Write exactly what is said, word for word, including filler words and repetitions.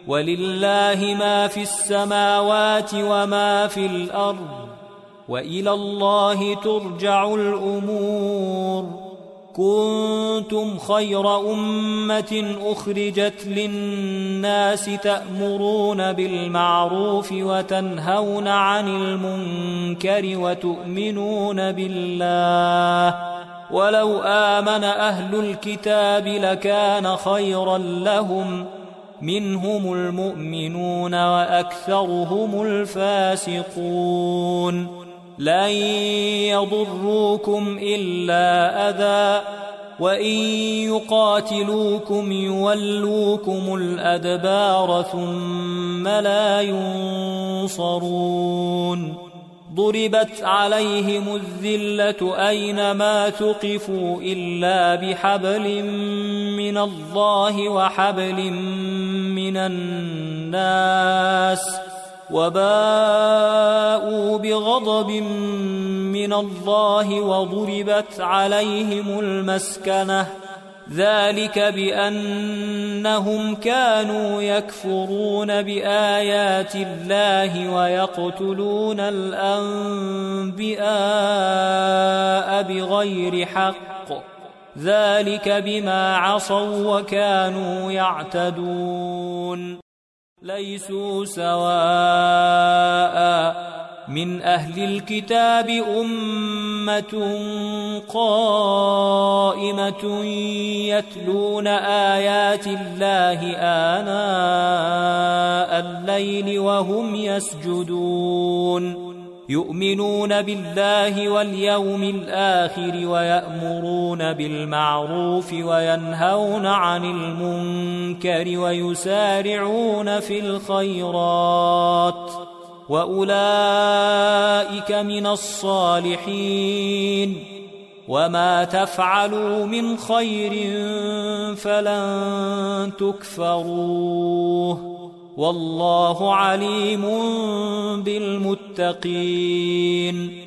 ولله ما في السماوات وما في الأرض وإلى الله ترجع الأمور. كنتم خير أمة أخرجت للناس تأمرون بالمعروف وتنهون عن المنكر وتؤمنون بالله ولو آمن أهل الكتاب لكان خيرا لهم منهم المؤمنون وأكثرهم الفاسقون. لن يضروكم إلا أذى وإن يقاتلوكم يولوكم الأدبار ثم لا ينصرون. ضربت عليهم الذلة أينما ثقفوا إلا بحبل من الله وحبل من الناس وباءوا بغضب من الله وضربت عليهم المسكنة ذلك بأنهم كانوا يكفرون بآيات الله ويقتلون الأنبياء بغير حق ذلك بما عصوا وكانوا يعتدون. ليسوا سواء من أهل الكتاب أمة قائمة يتلون آيات الله آناء الليل وهم يسجدون يؤمنون بالله واليوم الآخر ويأمرون بالمعروف وينهون عن المنكر ويسارعون في الخيرات وأولئك من الصالحين. وما تفعلوا من خير فلن تكفروه والله عليم بالمتقين.